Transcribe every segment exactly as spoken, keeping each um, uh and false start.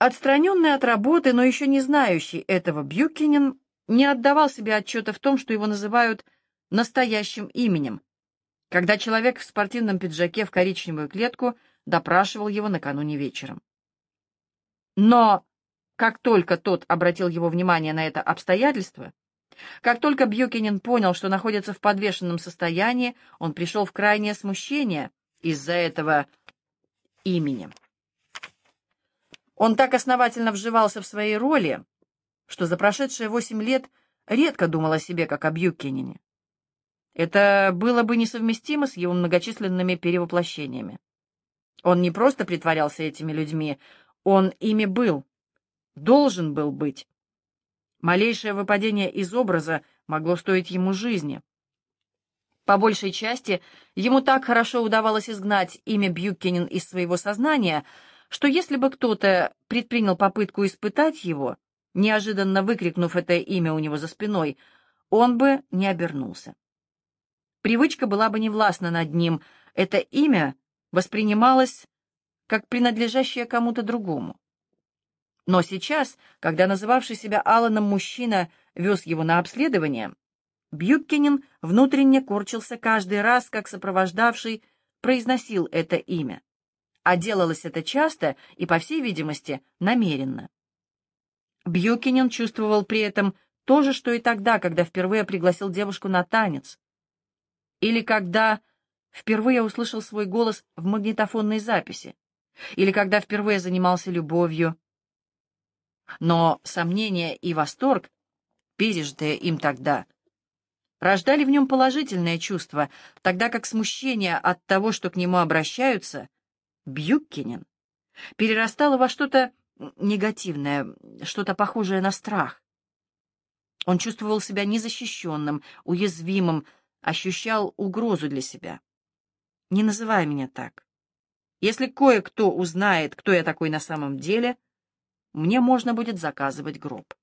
Отстраненный от работы, но еще не знающий этого Бьюкенен не отдавал себе отчета в том, что его называют настоящим именем, когда человек в спортивном пиджаке в коричневую клетку допрашивал его накануне вечером. Но как только тот обратил его внимание на это обстоятельство, как только Бьюкенен понял, что находится в подвешенном состоянии, он пришел в крайнее смущение из-за этого имени. Он так основательно вживался в свои роли, что за прошедшие восемь лет редко думал о себе, как о Бьюкенене. Это было бы несовместимо с его многочисленными перевоплощениями. Он не просто притворялся этими людьми, он ими был, должен был быть. Малейшее выпадение из образа могло стоить ему жизни. По большей части, ему так хорошо удавалось изгнать имя Бьюкенен из своего сознания, что если бы кто-то предпринял попытку испытать его, неожиданно выкрикнув это имя у него за спиной, он бы не обернулся. Привычка была бы невластна над ним, это имя воспринималось как принадлежащее кому-то другому. Но сейчас, когда называвший себя Аланом мужчина вез его на обследование, Бьюкенен внутренне корчился каждый раз, как сопровождавший произносил это имя. А делалось это часто и, по всей видимости, намеренно. Бьюкенен чувствовал при этом то же, что и тогда, когда впервые пригласил девушку на танец. Или когда впервые услышал свой голос в магнитофонной записи. Или когда впервые занимался любовью. Но сомнения и восторг, пережитые им тогда, рождали в нем положительное чувство, тогда как смущение от того, что к нему обращаются, Бьюкенен, перерастало во что-то негативное, что-то похожее на страх. Он чувствовал себя незащищенным, уязвимым, ощущал угрозу для себя. «Не называй меня так. Если кое-кто узнает, кто я такой на самом деле, мне можно будет заказывать гроб».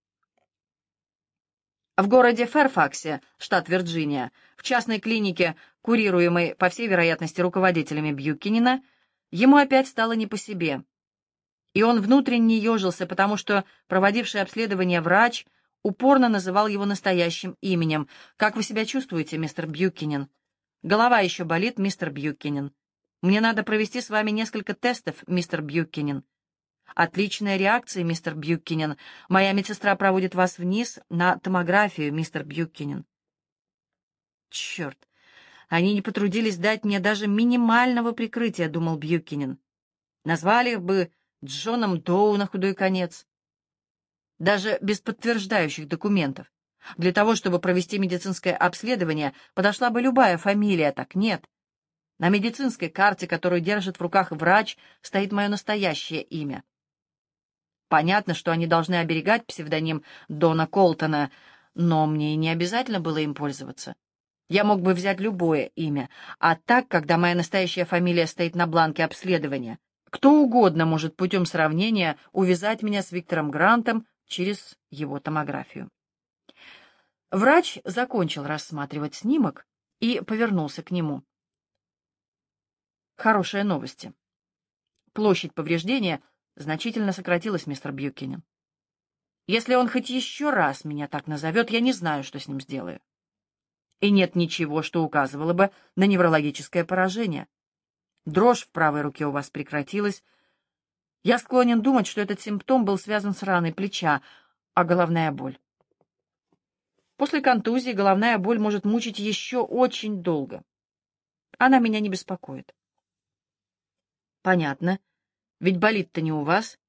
В городе Фэрфаксе, штат Вирджиния, в частной клинике, курируемой, по всей вероятности, руководителями Бьюкенена, ему опять стало не по себе. И он внутренне ежился, потому что проводивший обследование врач упорно называл его настоящим именем. «Как вы себя чувствуете, мистер Бьюкенен?» «Голова еще болит, мистер Бьюкенен». «Мне надо провести с вами несколько тестов, мистер Бьюкенен». «Отличная реакция, мистер Бьюкенен. Моя медсестра проводит вас вниз на томографию, мистер Бьюкенен». «Черт, они не потрудились дать мне даже минимального прикрытия», — думал Бьюкенен. «Назвали их бы Джоном Доу на худой конец. Даже без подтверждающих документов. Для того, чтобы провести медицинское обследование, подошла бы любая фамилия, так нет. На медицинской карте, которую держит в руках врач, стоит мое настоящее имя. Понятно, что они должны оберегать псевдоним Дона Колтона, но мне не обязательно было им пользоваться. Я мог бы взять любое имя, а так, когда моя настоящая фамилия стоит на бланке обследования, кто угодно может путем сравнения увязать меня с Виктором Грантом через его томографию». Врач закончил рассматривать снимок и повернулся к нему. «Хорошие новости. Площадь повреждения значительно сократилась, мистер Бьюкенен. Если он хоть еще раз меня так назовет, я не знаю, что с ним сделаю. И нет ничего, что указывало бы на неврологическое поражение. Дрожь в правой руке у вас прекратилась. Я склонен думать, что этот симптом был связан с раной плеча, а головная боль. После контузии головная боль может мучить еще очень долго. Она меня не беспокоит». «Понятно. Ведь болит-то не у вас».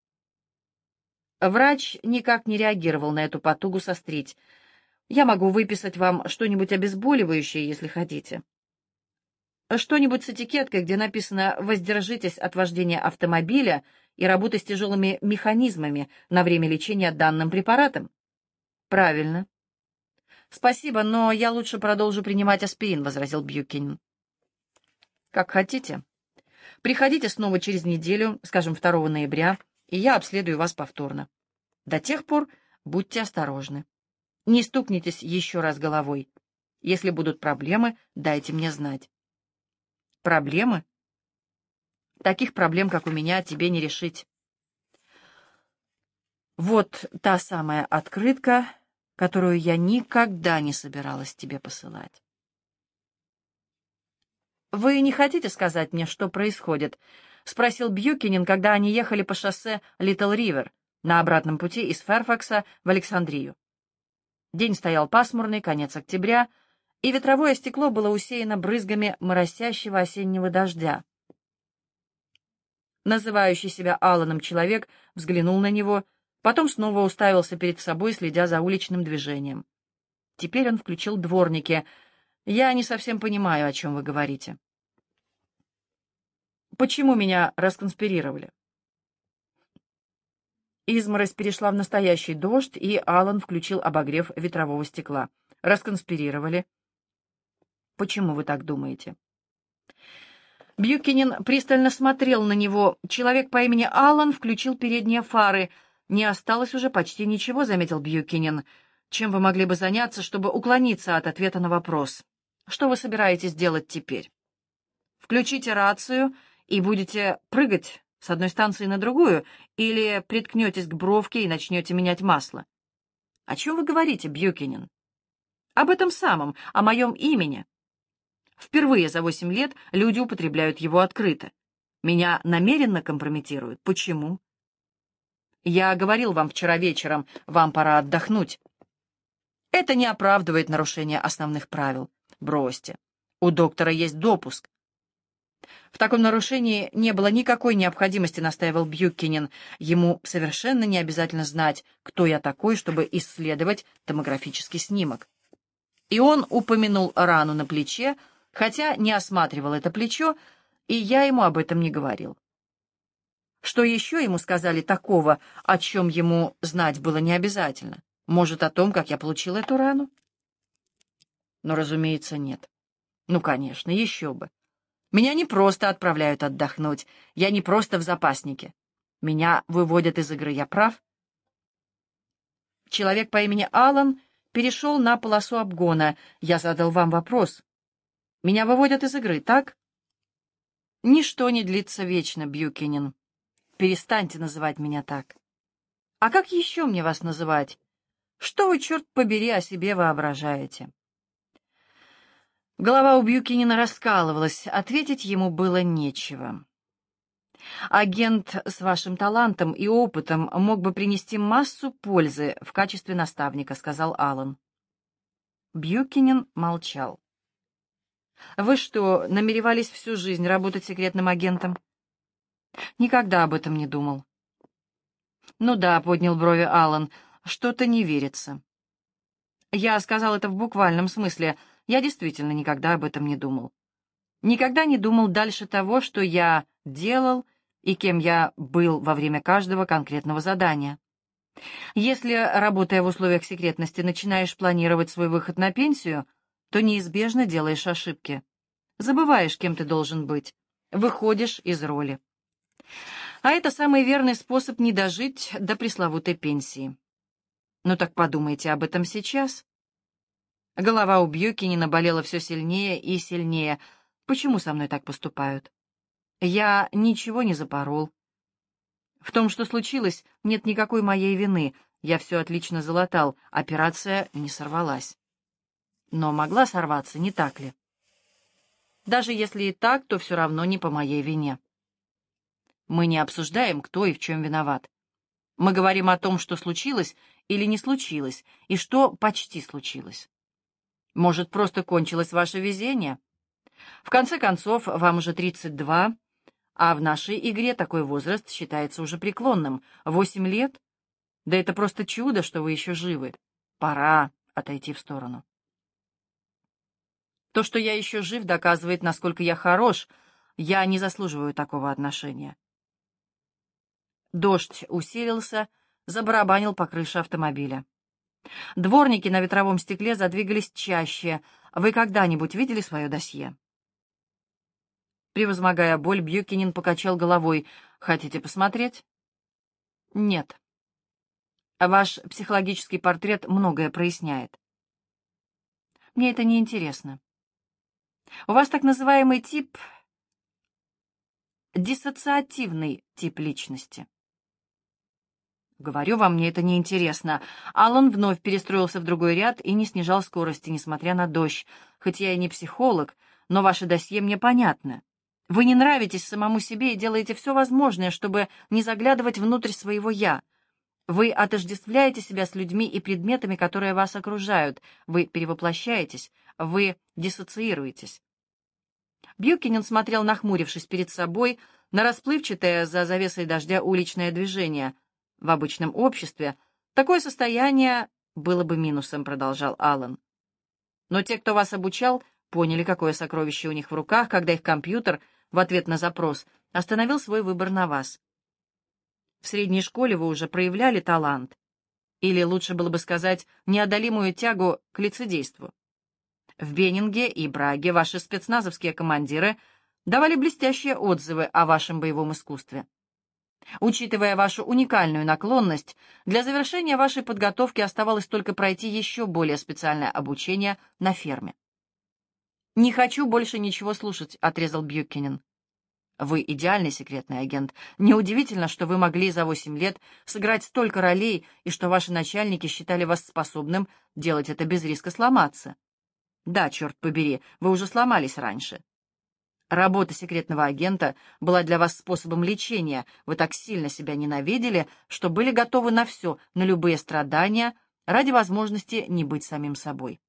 Врач никак не реагировал на эту потугу сострить. «Я могу выписать вам что-нибудь обезболивающее, если хотите. Что-нибудь с этикеткой, где написано «Воздержитесь от вождения автомобиля и работы с тяжелыми механизмами на время лечения данным препаратом». «Правильно». «Спасибо, но я лучше продолжу принимать аспирин», — возразил Бьюкенен. «Как хотите. Приходите снова через неделю, скажем, второго ноября, и я обследую вас повторно. До тех пор будьте осторожны. Не стукнитесь еще раз головой. Если будут проблемы, дайте мне знать». «Проблемы? Таких проблем, как у меня, тебе не решить». Вот та самая открытка, которую я никогда не собиралась тебе посылать. «Вы не хотите сказать мне, что происходит?» — спросил Бьюкинин, когда они ехали по шоссе Литл-Ривер на обратном пути из Фэрфакса в Александрию. День стоял пасмурный, конец октября, и ветровое стекло было усеяно брызгами моросящего осеннего дождя. Называющий себя Алланом человек взглянул на него, потом снова уставился перед собой, следя за уличным движением. Теперь он включил дворники. «Я не совсем понимаю, о чем вы говорите». «Почему меня расконспирировали?» Изморозь перешла в настоящий дождь, и Аллан включил обогрев ветрового стекла. «Расконспирировали?» «Почему вы так думаете?» Бьюкинин пристально смотрел на него. Человек по имени Аллан включил передние фары. «Не осталось уже почти ничего», — заметил Бьюкинин. «Чем вы могли бы заняться, чтобы уклониться от ответа на вопрос? Что вы собираетесь делать теперь? Включите рацию и будете прыгать с одной станции на другую, или приткнетесь к бровке и начнете менять масло?» «О чем вы говорите, Бьюкинин?» «Об этом самом, о моем имени. Впервые за восемь лет люди употребляют его открыто. Меня намеренно компрометируют. Почему?» «Я говорил вам вчера вечером, вам пора отдохнуть». «Это не оправдывает нарушение основных правил. Бросьте. У доктора есть допуск». «В таком нарушении не было никакой необходимости», — настаивал Бьюкинин. «Ему совершенно не обязательно знать, кто я такой, чтобы исследовать томографический снимок». И он упомянул рану на плече, хотя не осматривал это плечо, и я ему об этом не говорил. Что еще ему сказали такого, о чем ему знать было не обязательно? Может, о том, как я получил эту рану? Но, разумеется, нет. Ну, конечно, еще бы. Меня не просто отправляют отдохнуть, я не просто в запаснике. Меня выводят из игры, я прав? Человек по имени Аллан перешел на полосу обгона. Я задал вам вопрос. Меня выводят из игры, так? Ничто не длится вечно, Бьюкинин. Перестаньте называть меня так. А как еще мне вас называть? Что вы, черт побери, о себе воображаете? Голова у Бьюкинина раскалывалась, ответить ему было нечего. «Агент с вашим талантом и опытом мог бы принести массу пользы в качестве наставника», — сказал Аллан. Бьюкинин молчал. «Вы что, намеревались всю жизнь работать секретным агентом?» «Никогда об этом не думал». «Ну да», — поднял брови Аллан, — «что-то не верится». «Я сказал это в буквальном смысле. Я действительно никогда об этом не думал. Никогда не думал дальше того, что я делал и кем я был во время каждого конкретного задания. Если, работая в условиях секретности, начинаешь планировать свой выход на пенсию, то неизбежно делаешь ошибки. Забываешь, кем ты должен быть, выходишь из роли. А это самый верный способ не дожить до пресловутой пенсии. Ну так подумайте об этом сейчас». Голова у Бьюкинина болела все сильнее и сильнее. «Почему со мной так поступают? Я ничего не запорол. В том, что случилось, нет никакой моей вины. Я все отлично залатал, операция не сорвалась. Но могла сорваться, не так ли? Даже если и так, то все равно не по моей вине. Мы не обсуждаем, кто и в чем виноват. Мы говорим о том, что случилось или не случилось, и что почти случилось. Может, просто кончилось ваше везение? В конце концов, вам уже тридцать два, а в нашей игре такой возраст считается уже преклонным. Восемь лет? Да это просто чудо, что вы еще живы. Пора отойти в сторону. То, что я еще жив, доказывает, насколько я хорош. Я не заслуживаю такого отношения». Дождь усилился, забарабанил по крыше автомобиля. Дворники на ветровом стекле задвигались чаще. Вы когда-нибудь видели свое досье? Превозмогая боль, Бьюкинин покачал головой. «Хотите посмотреть?» «Нет. Ваш психологический портрет многое проясняет. Мне это не интересно. У вас так называемый тип... диссоциативный тип личности. Говорю вам, мне это неинтересно. Аллан вновь перестроился в другой ряд и не снижал скорости, несмотря на дождь. Хоть я и не психолог, но ваше досье мне понятно. Вы не нравитесь самому себе и делаете все возможное, чтобы не заглядывать внутрь своего «я». Вы отождествляете себя с людьми и предметами, которые вас окружают. Вы перевоплощаетесь, вы диссоциируетесь. Бьюкинен смотрел, нахмурившись перед собой, на расплывчатое за завесой дождя уличное движение. В обычном обществе такое состояние было бы минусом, продолжал Аллан. Но те, кто вас обучал, поняли, какое сокровище у них в руках, когда их компьютер в ответ на запрос остановил свой выбор на вас. В средней школе вы уже проявляли талант, или, лучше было бы сказать, неодолимую тягу к лицедейству. В Беннинге и Браге ваши спецназовские командиры давали блестящие отзывы о вашем боевом искусстве. Учитывая вашу уникальную наклонность, для завершения вашей подготовки оставалось только пройти еще более специальное обучение на ферме. «Не хочу больше ничего слушать», — отрезал Бьюкинен. «Вы идеальный секретный агент. Неудивительно, что вы могли за восемь лет сыграть столько ролей и что ваши начальники считали вас способным делать это без риска сломаться. Да, черт побери, вы уже сломались раньше. Работа секретного агента была для вас способом лечения. Вы так сильно себя ненавидели, что были готовы на все, на любые страдания, ради возможности не быть самим собой».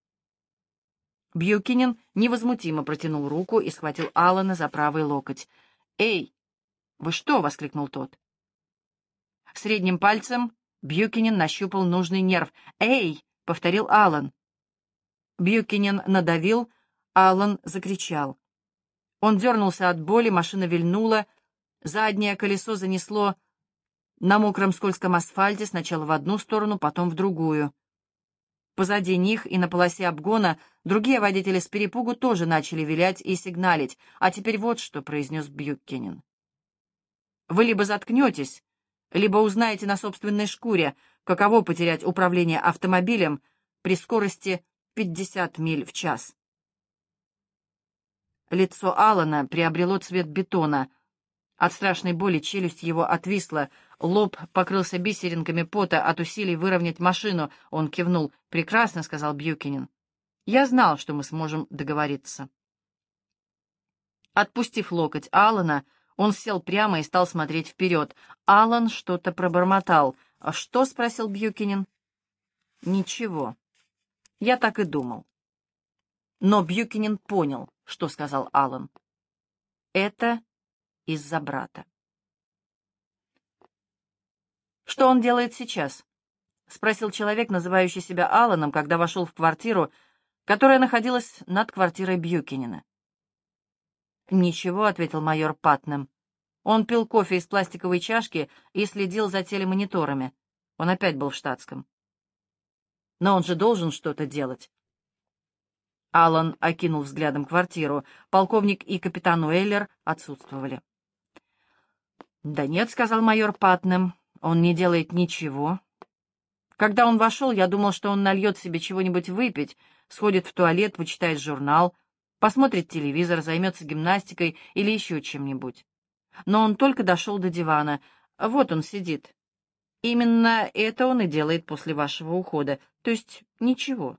Бьюкинен невозмутимо протянул руку и схватил Аллана за правый локоть. «Эй, вы что?» — воскликнул тот. Средним пальцем Бьюкинен нащупал нужный нерв. «Эй!» — повторил Аллан. Бьюкинен надавил, Аллан закричал. Он дернулся от боли, машина вильнула, заднее колесо занесло на мокром скользком асфальте сначала в одну сторону, потом в другую. Позади них и на полосе обгона другие водители с перепугу тоже начали вилять и сигналить. «А теперь вот что», — произнес Бьюкинен. «Вы либо заткнетесь, либо узнаете на собственной шкуре, каково потерять управление автомобилем при скорости пятьдесят миль в час». Лицо Аллана приобрело цвет бетона. От страшной боли челюсть его отвисла, лоб покрылся бисеринками пота от усилий выровнять машину. Он кивнул. «Прекрасно», — сказал Бьюкинен. «Я знал, что мы сможем договориться». Отпустив локоть Аллана, он сел прямо и стал смотреть вперед. Аллан что-то пробормотал. «А что?» — спросил Бьюкинен. «Ничего. Я так и думал». Но Бьюкинен понял, что сказал Аллан. «Это из-за брата». «Что он делает сейчас?» — спросил человек, называющий себя Алланом, когда вошел в квартиру, которая находилась над квартирой Бьюкинена. «Ничего», — ответил майор Патнем. Он пил кофе из пластиковой чашки и следил за телемониторами. Он опять был в штатском. «Но он же должен что-то делать». Аллан окинул взглядом квартиру. Полковник и капитан Уэллер отсутствовали. «Да нет», — сказал майор Патнем, — «он не делает ничего. Когда он вошел, я думал, что он нальет себе чего-нибудь выпить, сходит в туалет, почитает журнал, посмотрит телевизор, займется гимнастикой или еще чем-нибудь. Но он только дошел до дивана. Вот он сидит. Именно это он и делает после вашего ухода, то есть ничего».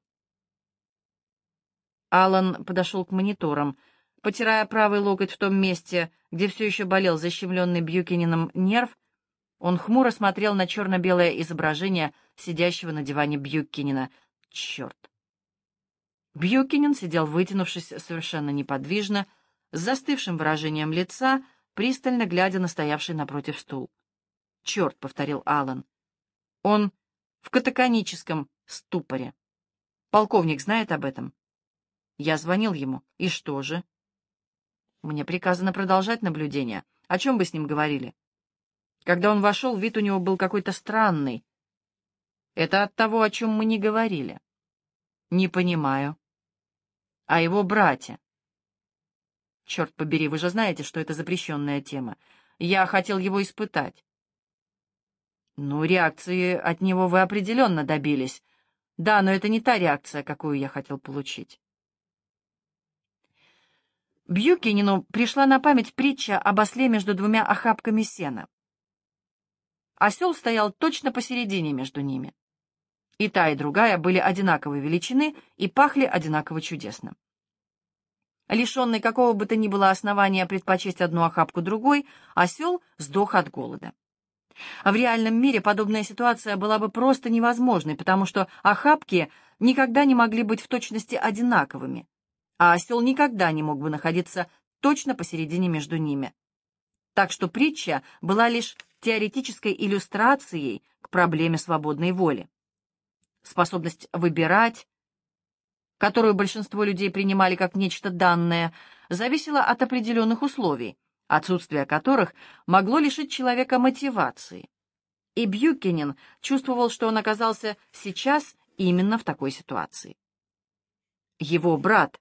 Аллан подошел к мониторам. Потирая правый локоть в том месте, где все еще болел защемленный Бьюкиненом нерв, он хмуро смотрел на черно-белое изображение сидящего на диване Бьюкинена. Черт! Бьюкинен сидел, вытянувшись совершенно неподвижно, с застывшим выражением лица, пристально глядя на стоявший напротив стул. «Черт!» — повторил Аллан. «Он в катаконическом ступоре. Полковник знает об этом?» Я звонил ему. И что же? Мне приказано продолжать наблюдение. О чем вы с ним говорили? Когда он вошел, вид у него был какой-то странный. Это от того, о чем мы не говорили. Не понимаю. О его брате. Черт побери, вы же знаете, что это запрещенная тема. Я хотел его испытать. Ну, реакции от него вы определенно добились. Да, но это не та реакция, какую я хотел получить. Бьюкинену пришла на память притча об осле между двумя охапками сена. осел стоял точно посередине между ними. И та, и другая были одинаковой величины и пахли одинаково чудесно. Лишенный какого бы то ни было основания предпочесть одну охапку другой, осел сдох от голода. А в реальном мире подобная ситуация была бы просто невозможной, потому что охапки никогда не могли быть в точности одинаковыми, а осел никогда не мог бы находиться точно посередине между ними. Так что притча была лишь теоретической иллюстрацией к проблеме свободной воли. Способность выбирать, которую большинство людей принимали как нечто данное, зависела от определенных условий, отсутствие которых могло лишить человека мотивации. И Бьюкенен чувствовал, что он оказался сейчас именно в такой ситуации. Его брат.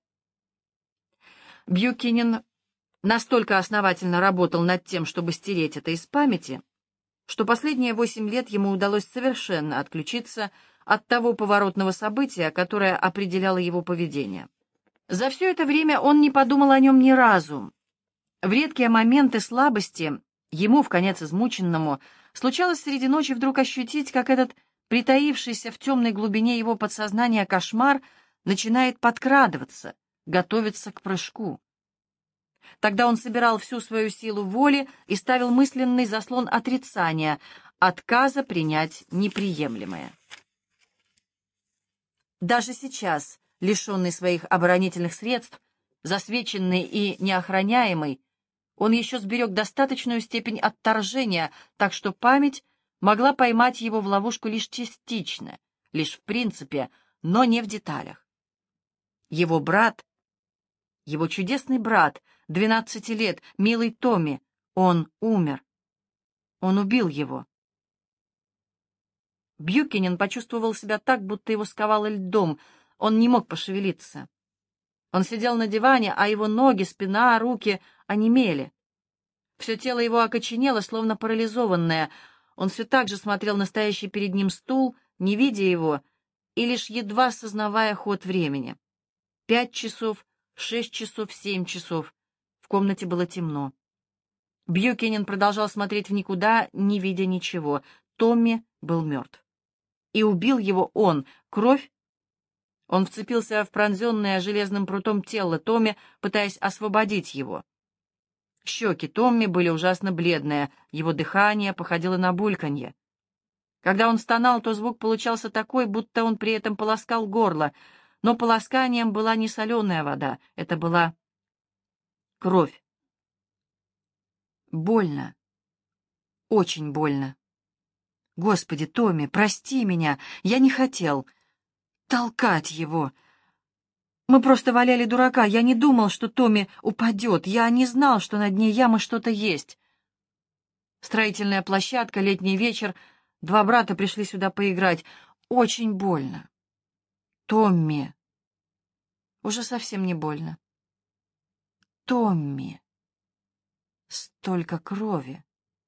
Бьюкенен настолько основательно работал над тем, чтобы стереть это из памяти, что последние восемь лет ему удалось совершенно отключиться от того поворотного события, которое определяло его поведение. За все это время он не подумал о нем ни разу. В редкие моменты слабости ему, вконец измученному, случалось среди ночи вдруг ощутить, как этот притаившийся в темной глубине его подсознания кошмар начинает подкрадываться, готовиться к прыжку. Тогда он собирал всю свою силу воли и ставил мысленный заслон отрицания, отказа принять неприемлемое. Даже сейчас, лишенный своих оборонительных средств, засвеченный и неохраняемый, он еще сберег достаточную степень отторжения, так что память могла поймать его в ловушку лишь частично, лишь в принципе, но не в деталях. Его брат, его чудесный брат, двенадцати лет, милый Томми, он умер. Он убил его. Бьюкенен почувствовал себя так, будто его сковало льдом. Он не мог пошевелиться. Он сидел на диване, а его ноги, спина, руки онемели. Все тело его окоченело, словно парализованное. Он все так же смотрел на стоящий перед ним стул, не видя его, и лишь едва сознавая ход времени. Пять часов, шесть часов, семь часов. В комнате было темно. Бьюкенен продолжал смотреть в никуда, не видя ничего. Томми был мертв. И убил его он. Кровь. Он вцепился в пронзенное железным прутом тело Томми, пытаясь освободить его. Щеки Томми были ужасно бледные, его дыхание походило на бульканье. Когда он стонал, то звук получался такой, будто он при этом полоскал горло, но полосканием была не соленая вода, это была кровь. Больно. Очень больно. Господи, Томми, прости меня, я не хотел толкать его. Мы просто валяли дурака, я не думал, что Томми упадет, я не знал, что на дне ямы что-то есть. Строительная площадка, летний вечер, два брата пришли сюда поиграть. Очень больно. Томми. Уже совсем не больно. Томми. Столько крови.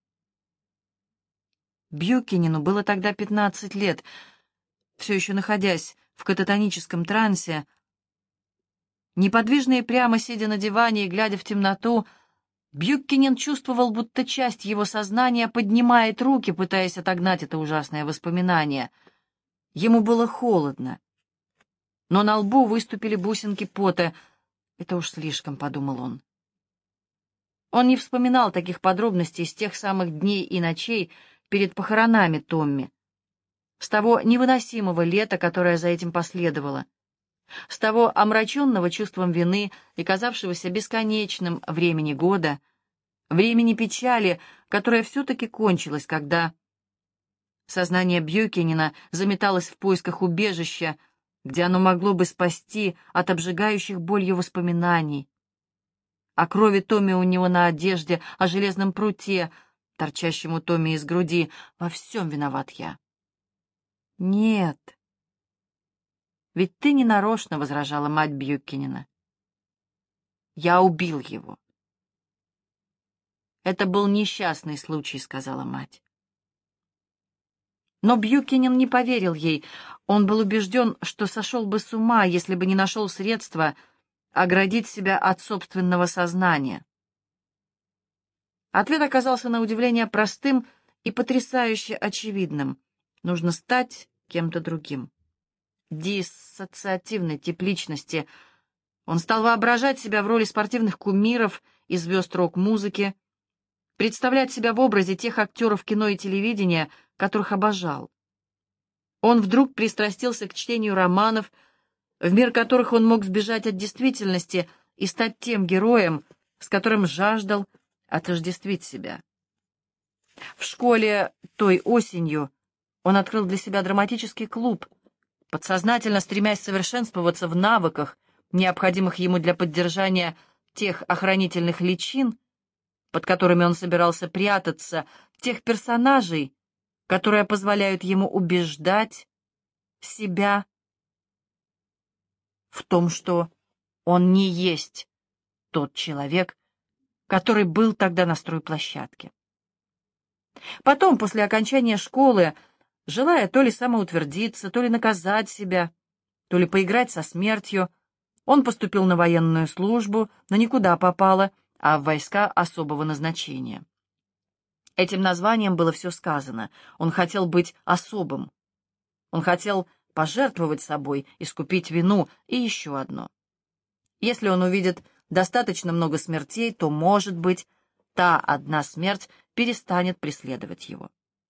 Бьюкенену было тогда пятнадцать лет. Все еще находясь в кататоническом трансе, неподвижно и прямо сидя на диване и глядя в темноту, Бьюкенен чувствовал, будто часть его сознания поднимает руки, пытаясь отогнать это ужасное воспоминание. Ему было холодно, но на лбу выступили бусинки пота. «Это уж слишком», — подумал он. Он не вспоминал таких подробностей с тех самых дней и ночей перед похоронами Томми, с того невыносимого лета, которое за этим последовало, с того омраченного чувством вины и казавшегося бесконечным времени года, времени печали, которое все-таки кончилось, когда сознание Бьюкенена заметалось в поисках убежища, где оно могло бы спасти от обжигающих болью воспоминаний, о крови Томми у него на одежде, о железном пруте, торчащем у Томми из груди. Во всем виноват я. Нет. Ведь ты не нарочно, — возражала мать Бьюкенена. Я убил его. Это был несчастный случай, — сказала мать. Но Бьюкенен не поверил ей. Он был убежден, что сошел бы с ума, если бы не нашел средства оградить себя от собственного сознания. Ответ оказался на удивление простым и потрясающе очевидным. Нужно стать кем-то другим. Диссоциативный тип личности. Он стал воображать себя в роли спортивных кумиров и звезд рок-музыки, представлять себя в образе тех актеров кино и телевидения, которых обожал. Он вдруг пристрастился к чтению романов, в мир которых он мог сбежать от действительности и стать тем героем, с которым жаждал отождествить себя. В школе той осенью он открыл для себя драматический клуб, подсознательно стремясь совершенствоваться в навыках, необходимых ему для поддержания тех охранительных личин, под которыми он собирался прятаться, тех персонажей, которые позволяют ему убеждать себя в том, что он не есть тот человек, который был тогда на стройплощадке. Потом, после окончания школы, желая то ли самоутвердиться, то ли наказать себя, то ли поиграть со смертью, он поступил на военную службу, но никуда попало, а в войска особого назначения. Этим названием было все сказано. Он хотел быть особым. Он хотел пожертвовать собой, искупить вину и еще одно. Если он увидит достаточно много смертей, то, может быть, та одна смерть перестанет преследовать его.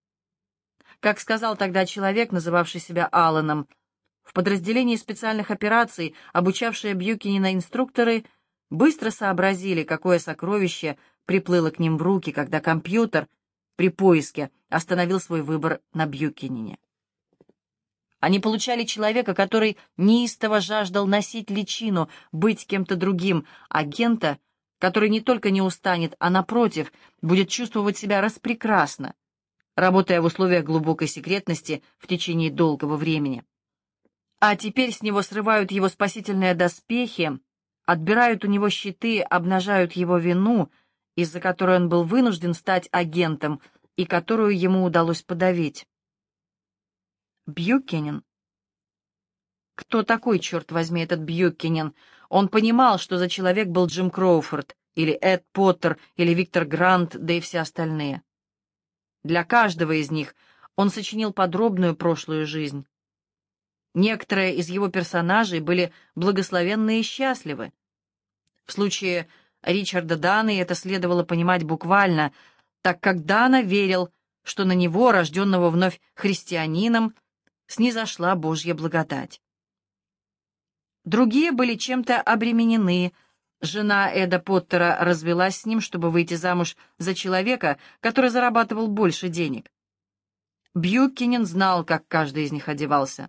Как сказал тогда человек, называвший себя Алланом, в подразделении специальных операций, обучавшие Бьюкенена инструкторы, быстро сообразили, какое сокровище приплыло к ним в руки, когда компьютер при поиске остановил свой выбор на Бьюкенене. Они получали человека, который неистово жаждал носить личину, быть кем-то другим, агента, который не только не устанет, а, напротив, будет чувствовать себя распрекрасно, работая в условиях глубокой секретности в течение долгого времени. А теперь с него срывают его спасительные доспехи, отбирают у него щиты, обнажают его вину, из-за которой он был вынужден стать агентом и которую ему удалось подавить. Бьюкенен. Кто такой, черт возьми, этот Бьюкенен? Он понимал, что за человек был Джим Кроуфорд, или Эд Поттер, или Виктор Грант, да и все остальные. Для каждого из них он сочинил подробную прошлую жизнь. Некоторые из его персонажей были благословенны и счастливы. В случае Ричарда Даны это следовало понимать буквально, так как Дана верил, что на него, рожденного вновь христианином, снизошла Божья благодать. Другие были чем-то обременены. Жена Эда Поттера развелась с ним, чтобы выйти замуж за человека, который зарабатывал больше денег. Бьюкенен знал, как каждый из них одевался.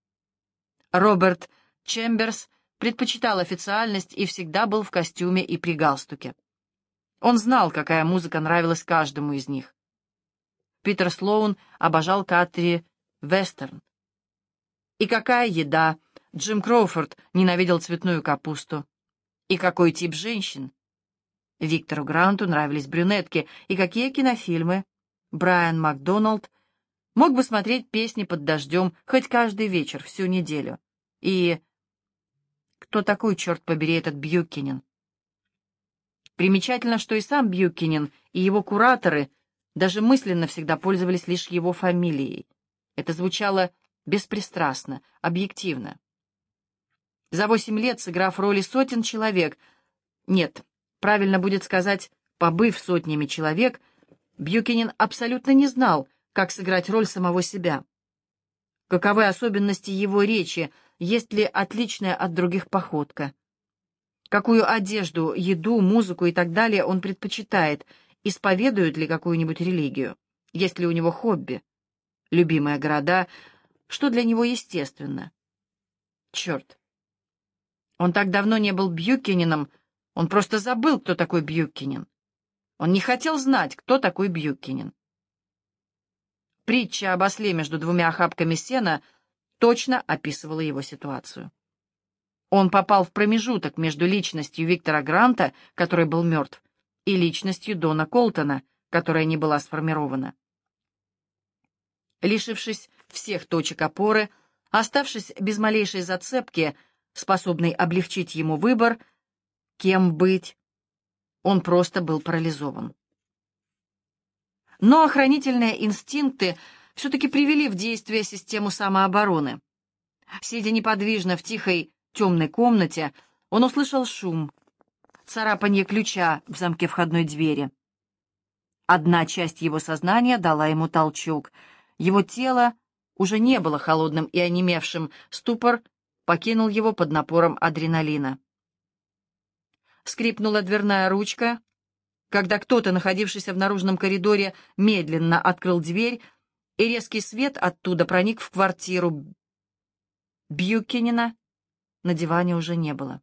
Роберт Чемберс предпочитал официальность и всегда был в костюме и при галстуке. Он знал, какая музыка нравилась каждому из них. Питер Слоун обожал кантри вестерн. И какая еда! Джим Кроуфорд ненавидел цветную капусту. И какой тип женщин! Виктору Гранту нравились брюнетки. И какие кинофильмы! Брайан Макдоналд мог бы смотреть песни под дождем хоть каждый вечер, всю неделю. И кто такой, черт побери, этот Бьюкенен? Примечательно, что и сам Бьюкенен, и его кураторы даже мысленно всегда пользовались лишь его фамилией. Это звучало беспристрастно, объективно. За восемь лет, сыграв роли сотен человек, нет, правильно будет сказать, побыв сотнями человек, Бьюкенен абсолютно не знал, как сыграть роль самого себя. Каковы особенности его речи, есть ли отличная от других походка? Какую одежду, еду, музыку и так далее он предпочитает? Исповедует ли какую-нибудь религию? Есть ли у него хобби? Любимые города? Что для него естественно? Черт! Он так давно не был Бьюкененом, он просто забыл, кто такой Бьюкенен. Он не хотел знать, кто такой Бьюкенен. Притча об осле между двумя охапками сена точно описывала его ситуацию. Он попал в промежуток между личностью Виктора Гранта, который был мертв, и личностью Дона Колтона, которая не была сформирована. Лишившись всех точек опоры, оставшись без малейшей зацепки, способной облегчить ему выбор, кем быть, он просто был парализован. Но охранительные инстинкты все-таки привели в действие систему самообороны. Сидя неподвижно в тихой темной комнате, он услышал шум, царапанье ключа в замке входной двери. Одна часть его сознания дала ему толчок. Его тело уже не было холодным и онемевшим, ступор покинул его под напором адреналина. Скрипнула дверная ручка, когда кто-то, находившийся в наружном коридоре, медленно открыл дверь, и резкий свет оттуда проник в квартиру. Бьюкенена на диване уже не было.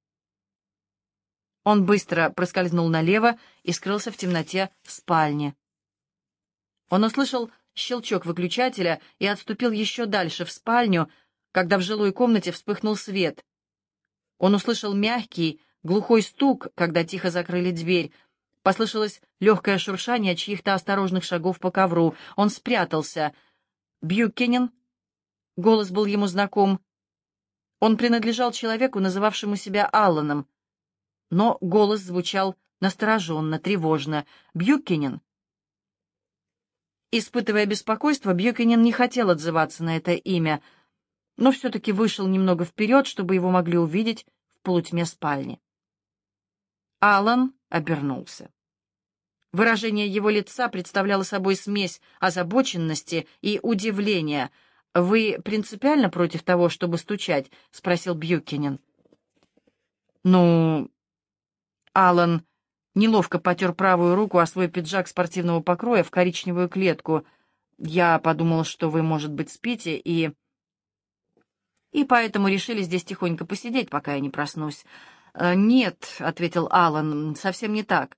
Он быстро проскользнул налево и скрылся в темноте в спальне. Он услышал щелчок выключателя и отступил еще дальше в спальню, когда в жилой комнате вспыхнул свет. Он услышал мягкий, глухой стук, когда тихо закрыли дверь. Послышалось легкое шуршание чьих-то осторожных шагов по ковру. Он спрятался. Бьюкенен. Голос был ему знаком. Он принадлежал человеку, называвшему себя Алланом. Но голос звучал настороженно, тревожно. «Бьюкенен». Испытывая беспокойство, Бьюкенен не хотел отзываться на это имя, но все-таки вышел немного вперед, чтобы его могли увидеть в полутьме спальни. Аллан обернулся. Выражение его лица представляло собой смесь озабоченности и удивления. «Вы принципиально против того, чтобы стучать?» — спросил Бьюкенен. «Ну...» Аллан неловко потер правую руку о свой пиджак спортивного покроя в коричневую клетку. «Я подумал, что вы, может быть, спите, и... и поэтому решили здесь тихонько посидеть, пока я не проснусь». «Нет», — ответил Аллан, — «совсем не так».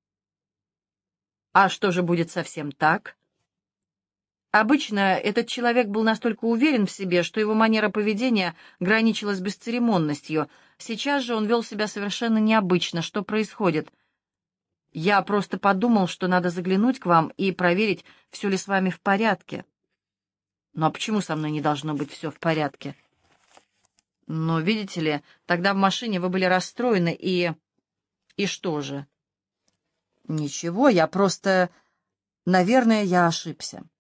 «А что же будет совсем так?» Обычно этот человек был настолько уверен в себе, что его манера поведения граничила с бесцеремонностью. Сейчас же он вел себя совершенно необычно. Что происходит? «Я просто подумал, что надо заглянуть к вам и проверить, все ли с вами в порядке». «Ну а почему со мной не должно быть все в порядке?» «Но, видите ли, тогда в машине вы были расстроены и...» «И что же?» «Ничего, я просто... Наверное, я ошибся».